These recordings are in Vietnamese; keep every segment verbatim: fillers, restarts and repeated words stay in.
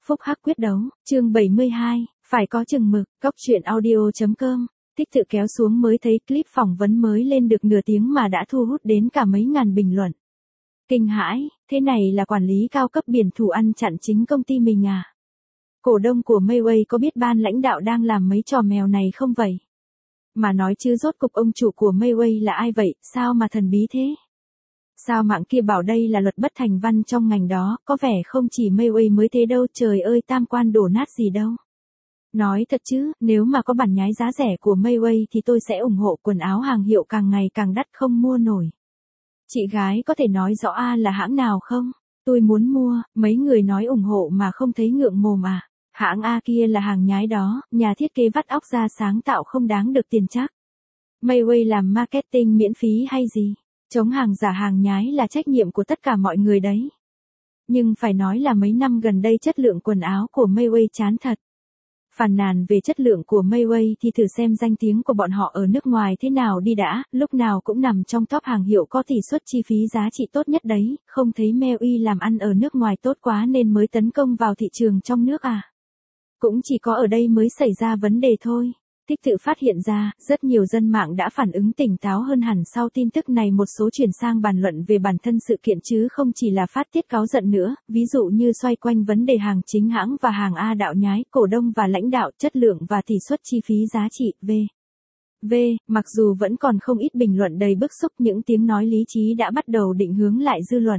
Phúc hắc quyết đấu, chương bảy mươi hai, phải có chừng mực, góc truyện audio chấm com. Tích tự kéo xuống mới thấy clip phỏng vấn mới lên được nửa tiếng mà đã thu hút đến cả mấy ngàn bình luận. Kinh hãi, thế này là quản lý cao cấp biển thủ ăn chặn chính công ty mình à? Cổ đông của Mayway có biết ban lãnh đạo đang làm mấy trò mèo này không vậy? Mà nói chứ rốt cục ông chủ của Mayway là ai vậy, sao mà thần bí thế? Sao mạng kia bảo đây là luật bất thành văn trong ngành đó, có vẻ không chỉ Mayway mới thế đâu, trời ơi tam quan đổ nát gì đâu. Nói thật chứ, nếu mà có bản nhái giá rẻ của Mayway thì tôi sẽ ủng hộ, quần áo hàng hiệu càng ngày càng đắt không mua nổi. Chị gái có thể nói rõ A là hãng nào không? Tôi muốn mua, mấy người nói ủng hộ mà không thấy ngượng mồm à. Hãng A kia là hàng nhái đó, nhà thiết kế vắt óc ra sáng tạo không đáng được tiền chắc. Mayway làm marketing miễn phí hay gì? Chống hàng giả hàng nhái là trách nhiệm của tất cả mọi người đấy. Nhưng phải nói là mấy năm gần đây chất lượng quần áo của Mayway chán thật. Phàn nàn về chất lượng của Mayway thì thử xem danh tiếng của bọn họ ở nước ngoài thế nào đi đã, lúc nào cũng nằm trong top hàng hiệu có tỷ suất chi phí giá trị tốt nhất đấy, không thấy Mayway làm ăn ở nước ngoài tốt quá nên mới tấn công vào thị trường trong nước à. Cũng chỉ có ở đây mới xảy ra vấn đề thôi. Tích tự phát hiện ra, rất nhiều dân mạng đã phản ứng tỉnh táo hơn hẳn sau tin tức này, một số chuyển sang bàn luận về bản thân sự kiện chứ không chỉ là phát tiết cáu giận nữa, ví dụ như xoay quanh vấn đề hàng chính hãng và hàng A đạo nhái, cổ đông và lãnh đạo, chất lượng và tỷ suất chi phí giá trị, vân vân. Mặc dù vẫn còn không ít bình luận đầy bức xúc, những tiếng nói lý trí đã bắt đầu định hướng lại dư luận.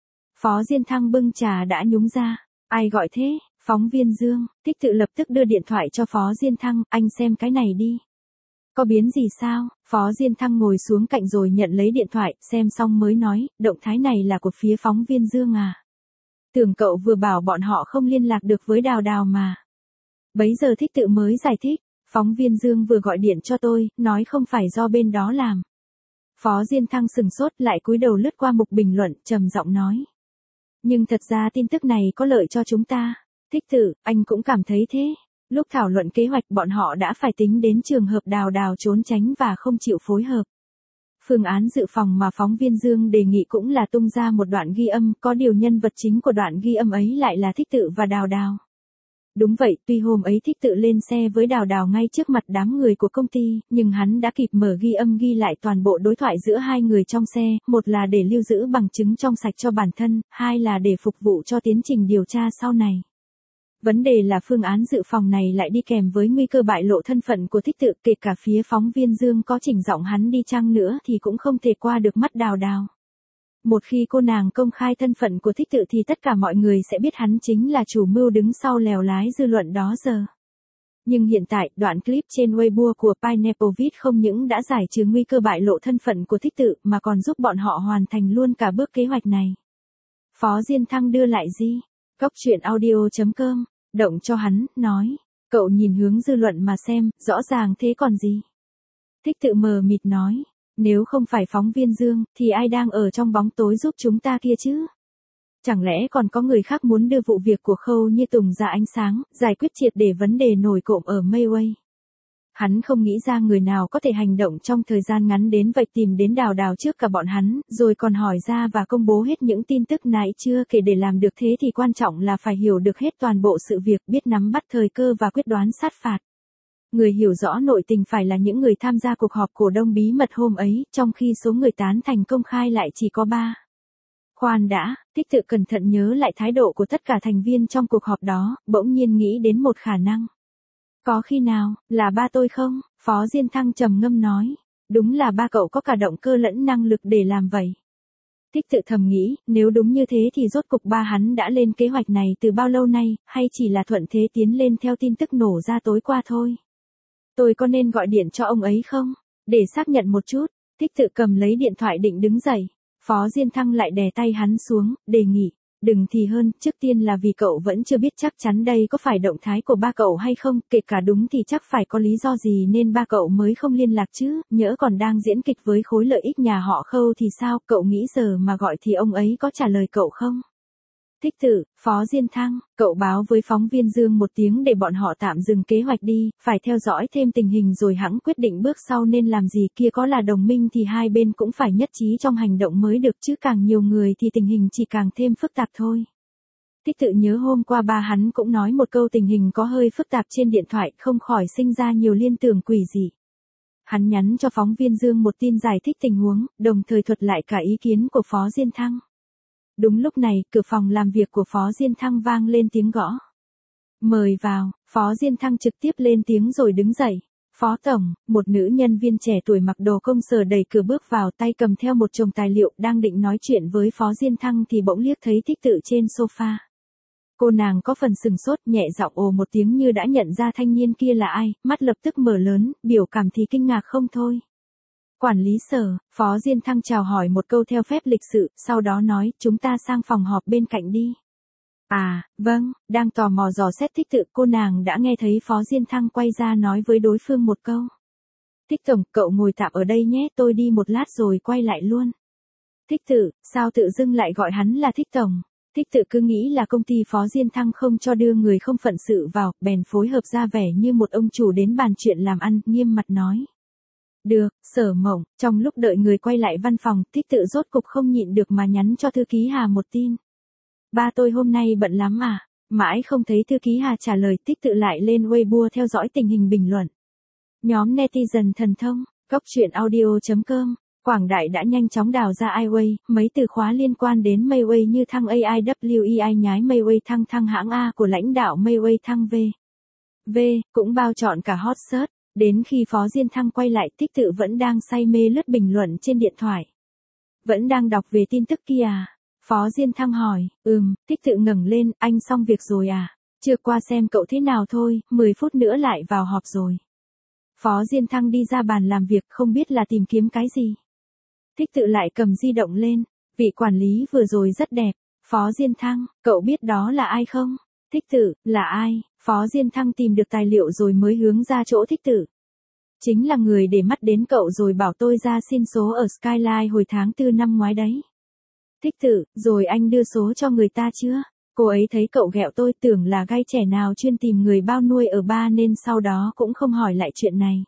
Phó Diên Thăng bưng trà đã nhúng ra, ai gọi thế? Phóng viên Dương, Tích tự lập tức đưa điện thoại cho Phó Diên Thăng, anh xem cái này đi. Có biến gì sao? Phó Diên Thăng ngồi xuống cạnh rồi nhận lấy điện thoại, xem xong mới nói, động thái này là của phía phóng viên Dương à? Tưởng cậu vừa bảo bọn họ không liên lạc được với Đào Đào mà. Bấy giờ Tích tự mới giải thích, phóng viên Dương vừa gọi điện cho tôi, nói không phải do bên đó làm. Phó Diên Thăng sừng sốt lại cúi đầu lướt qua mục bình luận, trầm giọng nói. Nhưng thật ra tin tức này có lợi cho chúng ta. Tích tự, anh cũng cảm thấy thế. Lúc thảo luận kế hoạch bọn họ đã phải tính đến trường hợp Đào Đào trốn tránh và không chịu phối hợp. Phương án dự phòng mà phóng viên Dương đề nghị cũng là tung ra một đoạn ghi âm, có điều nhân vật chính của đoạn ghi âm ấy lại là Tích tự và Đào Đào. Đúng vậy, tuy hôm ấy Tích tự lên xe với Đào Đào ngay trước mặt đám người của công ty, nhưng hắn đã kịp mở ghi âm ghi lại toàn bộ đối thoại giữa hai người trong xe, một là để lưu giữ bằng chứng trong sạch cho bản thân, hai là để phục vụ cho tiến trình điều tra sau này. Vấn đề là phương án dự phòng này lại đi kèm với nguy cơ bại lộ thân phận của Tích tự, kể cả phía phóng viên Dương có chỉnh giọng hắn đi chăng nữa thì cũng không thể qua được mắt Đào Đào. Một khi cô nàng công khai thân phận của Tích tự thì tất cả mọi người sẽ biết hắn chính là chủ mưu đứng sau lèo lái dư luận đó giờ. Nhưng hiện tại, đoạn clip trên Weibo của Pineapple Viết không những đã giải trừ nguy cơ bại lộ thân phận của Tích tự mà còn giúp bọn họ hoàn thành luôn cả bước kế hoạch này. Phó Diên Thăng đưa lại gì? Góc truyện audio chấm com, động cho hắn, nói, cậu nhìn hướng dư luận mà xem, rõ ràng thế còn gì. Tích tự mờ mịt nói, nếu không phải phóng viên Dương, thì ai đang ở trong bóng tối giúp chúng ta kia chứ? Chẳng lẽ còn có người khác muốn đưa vụ việc của Khâu Như Tùng ra ánh sáng, giải quyết triệt để vấn đề nổi cộm ở Mayway? Hắn không nghĩ ra người nào có thể hành động trong thời gian ngắn đến vậy, tìm đến Đào Đào trước cả bọn hắn, rồi còn hỏi ra và công bố hết những tin tức nãy chưa kể. Để làm được thế thì quan trọng là phải hiểu được hết toàn bộ sự việc, biết nắm bắt thời cơ và quyết đoán sát phạt. Người hiểu rõ nội tình phải là những người tham gia cuộc họp cổ đông bí mật hôm ấy, trong khi số người tán thành công khai lại chỉ có ba. Khoan đã, Tích tự cẩn thận nhớ lại thái độ của tất cả thành viên trong cuộc họp đó, bỗng nhiên nghĩ đến một khả năng. Có khi nào, là ba tôi không? Phó Diên Thăng trầm ngâm nói. Đúng là ba cậu có cả động cơ lẫn năng lực để làm vậy. Tích tự thầm nghĩ, nếu đúng như thế thì rốt cục ba hắn đã lên kế hoạch này từ bao lâu nay, hay chỉ là thuận thế tiến lên theo tin tức nổ ra tối qua thôi. Tôi có nên gọi điện cho ông ấy không? Để xác nhận một chút. Tích tự cầm lấy điện thoại định đứng dậy. Phó Diên Thăng lại đè tay hắn xuống, đề nghị. Đừng thì hơn, trước tiên là vì cậu vẫn chưa biết chắc chắn đây có phải động thái của ba cậu hay không, kể cả đúng thì chắc phải có lý do gì nên ba cậu mới không liên lạc chứ, nhỡ còn đang diễn kịch với khối lợi ích nhà họ Khâu thì sao, cậu nghĩ giờ mà gọi thì ông ấy có trả lời cậu không? Tích tự, Phó Diên Thăng, cậu báo với phóng viên Dương một tiếng để bọn họ tạm dừng kế hoạch đi, phải theo dõi thêm tình hình rồi hẵng quyết định bước sau nên làm gì, kia có là đồng minh thì hai bên cũng phải nhất trí trong hành động mới được chứ, càng nhiều người thì tình hình chỉ càng thêm phức tạp thôi. Thích tự nhớ hôm qua ba hắn cũng nói một câu tình hình có hơi phức tạp trên điện thoại, không khỏi sinh ra nhiều liên tưởng quỷ dị. Hắn nhắn cho phóng viên Dương một tin giải thích tình huống, đồng thời thuật lại cả ý kiến của Phó Diên Thăng. Đúng lúc này, cửa phòng làm việc của Phó Diên Thăng vang lên tiếng gõ. Mời vào, Phó Diên Thăng trực tiếp lên tiếng rồi đứng dậy. Phó Tổng, một nữ nhân viên trẻ tuổi mặc đồ công sở đẩy cửa bước vào, tay cầm theo một chồng tài liệu, đang định nói chuyện với Phó Diên Thăng thì bỗng liếc thấy Thích Tự trên sofa. Cô nàng có phần sừng sốt, nhẹ giọng ồ một tiếng như đã nhận ra thanh niên kia là ai, mắt lập tức mở lớn, biểu cảm thì kinh ngạc không thôi. Quản lý Sở, Phó Diên Thăng chào hỏi một câu theo phép lịch sự, sau đó nói, chúng ta sang phòng họp bên cạnh đi. À, vâng, đang tò mò dò xét Thích Tự, cô nàng đã nghe thấy Phó Diên Thăng quay ra nói với đối phương một câu. Thích Tổng, cậu ngồi tạm ở đây nhé, tôi đi một lát rồi quay lại luôn. Thích Tự, sao tự dưng lại gọi hắn là Thích Tổng? Thích Tự cứ nghĩ là công ty Phó Diên Thăng không cho đưa người không phận sự vào, bèn phối hợp ra vẻ như một ông chủ đến bàn chuyện làm ăn, nghiêm mặt nói. Được, Sở Mộng, trong lúc đợi người quay lại văn phòng, Thích Tự rốt cục không nhịn được mà nhắn cho thư ký Hà một tin. Ba tôi hôm nay bận lắm à? Mãi không thấy thư ký Hà trả lời, Thích Tự lại lên Weibo theo dõi tình hình bình luận. Nhóm netizen thần thông, góc truyện audio chấm com, Quảng Đại đã nhanh chóng đào ra iWay, mấy từ khóa liên quan đến Mayway như thăng a i vê i nhái Mayway thăng thăng hãng A của lãnh đạo Mayway thăng V. V, cũng bao trọn cả hot search, đến khi Phó Diên Thăng quay lại, Thích Tự vẫn đang say mê lướt bình luận trên điện thoại. Vẫn đang đọc về tin tức kia à? Phó Diên Thăng hỏi, ừm, Thích Tự ngẩng lên, anh xong việc rồi à? Chưa qua xem cậu thế nào thôi, mười phút nữa lại vào họp rồi. Phó Diên Thăng đi ra bàn làm việc, không biết là tìm kiếm cái gì. Thích Tự lại cầm di động lên, vị quản lý vừa rồi rất đẹp. Phó Diên Thăng, cậu biết đó là ai không? Thích Tự, là ai? Phó Diên Thăng tìm được tài liệu rồi mới hướng ra chỗ Thích Tự. Chính là người để mắt đến cậu rồi bảo tôi ra xin số ở Skyline hồi tháng tư năm ngoái đấy. Thích Tự, rồi anh đưa số cho người ta chưa? Cô ấy thấy cậu ghẹo tôi, tưởng là gai trẻ nào chuyên tìm người bao nuôi ở ba nên sau đó cũng không hỏi lại chuyện này.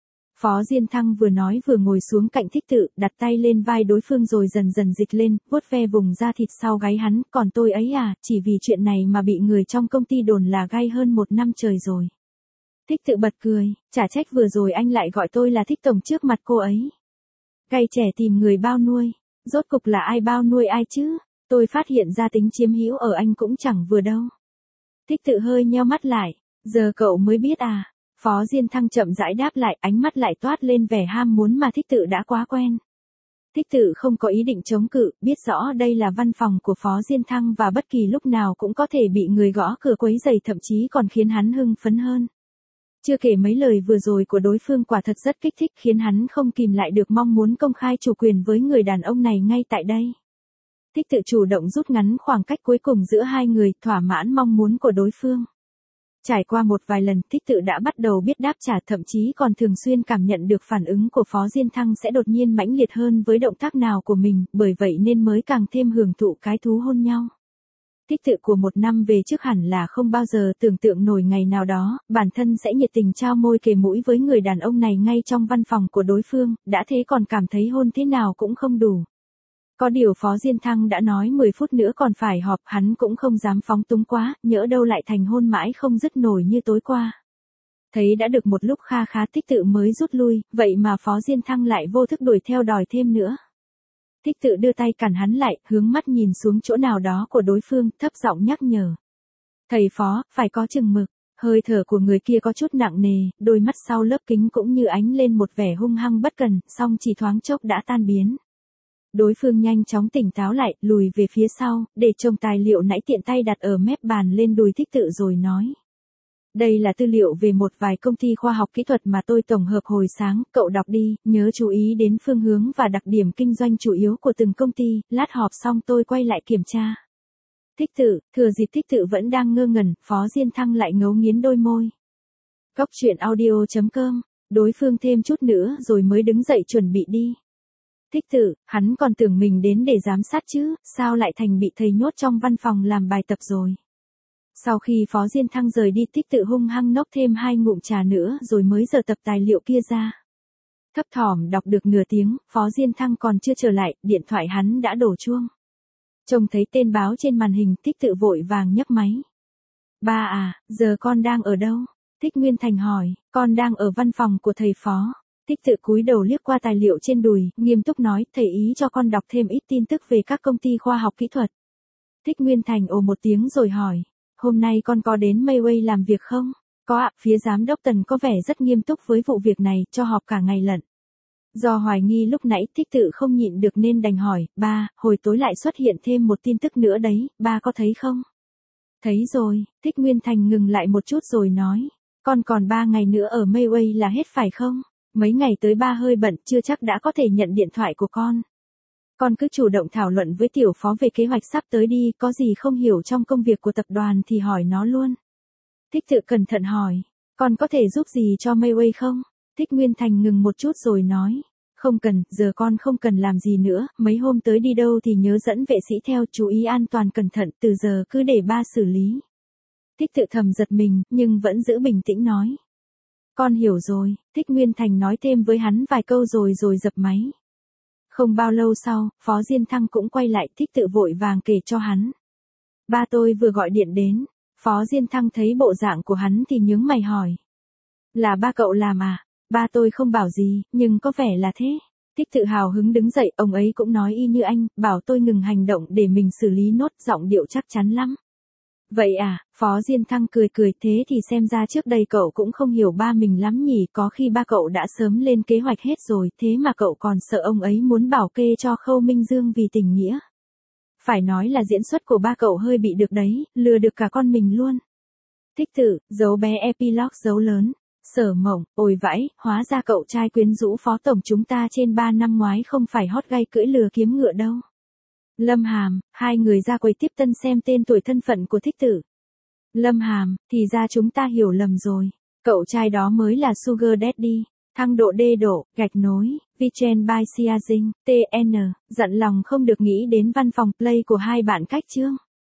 Phó Diên Thăng vừa nói vừa ngồi xuống cạnh Thích Tự, đặt tay lên vai đối phương rồi dần dần dịch lên, vuốt ve vùng da thịt sau gáy hắn, còn tôi ấy à, chỉ vì chuyện này mà bị người trong công ty đồn là gai hơn một năm trời rồi. Thích Tự bật cười, chả trách vừa rồi anh lại gọi tôi là Thích Tổng trước mặt cô ấy. Gai trẻ tìm người bao nuôi, rốt cục là ai bao nuôi ai chứ? Tôi phát hiện ra tính chiếm hữu ở anh cũng chẳng vừa đâu. Thích Tự hơi nheo mắt lại, giờ cậu mới biết à? Phó Diên Thăng chậm rãi đáp lại, ánh mắt lại toát lên vẻ ham muốn mà Thích Tự đã quá quen. Thích Tự không có ý định chống cự, biết rõ đây là văn phòng của Phó Diên Thăng và bất kỳ lúc nào cũng có thể bị người gõ cửa quấy rầy, thậm chí còn khiến hắn hưng phấn hơn. Chưa kể mấy lời vừa rồi của đối phương quả thật rất kích thích, khiến hắn không kìm lại được mong muốn công khai chủ quyền với người đàn ông này ngay tại đây. Thích Tự chủ động rút ngắn khoảng cách cuối cùng giữa hai người, thỏa mãn mong muốn của đối phương. Trải qua một vài lần, Thích Tự đã bắt đầu biết đáp trả, thậm chí còn thường xuyên cảm nhận được phản ứng của Phó Diên Thăng sẽ đột nhiên mãnh liệt hơn với động tác nào của mình, bởi vậy nên mới càng thêm hưởng thụ cái thú hôn nhau. Thích Tự của một năm về trước hẳn là không bao giờ tưởng tượng nổi ngày nào đó, bản thân sẽ nhiệt tình trao môi kề mũi với người đàn ông này ngay trong văn phòng của đối phương, đã thế còn cảm thấy hôn thế nào cũng không đủ. Có điều Phó Diên Thăng đã nói mười phút nữa còn phải họp, hắn cũng không dám phóng túng quá, nhỡ đâu lại thành hôn mãi không dứt nổi như tối qua. Thấy đã được một lúc kha khá, Thích Tự mới rút lui, vậy mà Phó Diên Thăng lại vô thức đuổi theo đòi thêm nữa. Thích Tự đưa tay cản hắn lại, hướng mắt nhìn xuống chỗ nào đó của đối phương, thấp giọng nhắc nhở. Thầy Phó, phải có chừng mực. Hơi thở của người kia có chút nặng nề, đôi mắt sau lớp kính cũng như ánh lên một vẻ hung hăng bất cần, song chỉ thoáng chốc đã tan biến. Đối phương nhanh chóng tỉnh táo lại, lùi về phía sau, để chồng tài liệu nãy tiện tay đặt ở mép bàn lên đùi Thích Tự rồi nói. Đây là tư liệu về một vài công ty khoa học kỹ thuật mà tôi tổng hợp hồi sáng, cậu đọc đi, nhớ chú ý đến phương hướng và đặc điểm kinh doanh chủ yếu của từng công ty, lát họp xong tôi quay lại kiểm tra. Thích Tự, thừa dịp Thích Tự vẫn đang ngơ ngẩn, Phó Diên Thăng lại ngấu nghiến đôi môi. Góc truyện audio chấm com, đối phương thêm chút nữa rồi mới đứng dậy chuẩn bị đi. Thích Tự, hắn còn tưởng mình đến để giám sát chứ, sao lại thành bị thầy nhốt trong văn phòng làm bài tập rồi. Sau khi Phó Diên Thăng rời đi, Thích Tự hung hăng nốc thêm hai ngụm trà nữa rồi mới giờ tập tài liệu kia ra. Thấp thỏm đọc được nửa tiếng, Phó Diên Thăng còn chưa trở lại, điện thoại hắn đã đổ chuông. Trông thấy tên báo trên màn hình, Thích Tự vội vàng nhấc máy. Ba à, giờ con đang ở đâu? Thích Nguyên Thành hỏi. Con đang ở văn phòng của thầy Phó. Thích Tự cúi đầu liếc qua tài liệu trên đùi, nghiêm túc nói, thầy ý cho con đọc thêm ít tin tức về các công ty khoa học kỹ thuật. Thích Nguyên Thành ồ một tiếng rồi hỏi, hôm nay con có đến Mayway làm việc không? Có ạ, phía giám đốc Tần có vẻ rất nghiêm túc với vụ việc này, cho họp cả ngày lận. Do hoài nghi lúc nãy, Thích Tự không nhịn được nên đành hỏi, ba, hồi tối lại xuất hiện thêm một tin tức nữa đấy, ba có thấy không? Thấy rồi, Thích Nguyên Thành ngừng lại một chút rồi nói, con còn ba ngày nữa ở Mayway là hết phải không? Mấy ngày tới ba hơi bận, chưa chắc đã có thể nhận điện thoại của con. Con cứ chủ động thảo luận với tiểu phó về kế hoạch sắp tới đi, có gì không hiểu trong công việc của tập đoàn thì hỏi nó luôn. Thích Tự cẩn thận hỏi, con có thể giúp gì cho Mayway không? Thích Nguyên Thành ngừng một chút rồi nói, không cần, giờ con không cần làm gì nữa, mấy hôm tới đi đâu thì nhớ dẫn vệ sĩ theo, chú ý an toàn cẩn thận, từ giờ cứ để ba xử lý. Thích Tự thầm giật mình, nhưng vẫn giữ bình tĩnh nói. Con hiểu rồi, Thích Nguyên Thành nói thêm với hắn vài câu rồi rồi dập máy. Không bao lâu sau, Phó Diên Thăng cũng quay lại, Thích Tự vội vàng kể cho hắn. Ba tôi vừa gọi điện đến. Phó Diên Thăng thấy bộ dạng của hắn thì nhướng mày hỏi. Là ba cậu làm à? Ba tôi không bảo gì, nhưng có vẻ là thế. Thích Tự hào hứng đứng dậy, ông ấy cũng nói y như anh, bảo tôi ngừng hành động để mình xử lý nốt, giọng điệu chắc chắn lắm. Vậy à, Phó Diên Thăng cười cười, thế thì xem ra trước đây cậu cũng không hiểu ba mình lắm nhỉ, có khi ba cậu đã sớm lên kế hoạch hết rồi, thế mà cậu còn sợ ông ấy muốn bảo kê cho Khâu Minh Dương vì tình nghĩa. Phải nói là diễn xuất của ba cậu hơi bị được đấy, lừa được cả con mình luôn. Thích Tự, dấu bé epilogue dấu lớn. Sở Mộng, ôi vãi, hóa ra cậu trai quyến rũ phó tổng chúng ta trên ba năm ngoái không phải hot gay cưỡi lừa kiếm ngựa đâu. Lâm Hàm, hai người ra quầy tiếp tân xem tên tuổi thân phận của Thích Tự. Lâm Hàm, thì ra chúng ta hiểu lầm rồi. Cậu trai đó mới là Sugar Daddy. Thăng độ đê độ, gạch nối, Vichen by Sia Jing, tê en, dặn lòng không được nghĩ đến văn phòng play của hai bạn cách chương.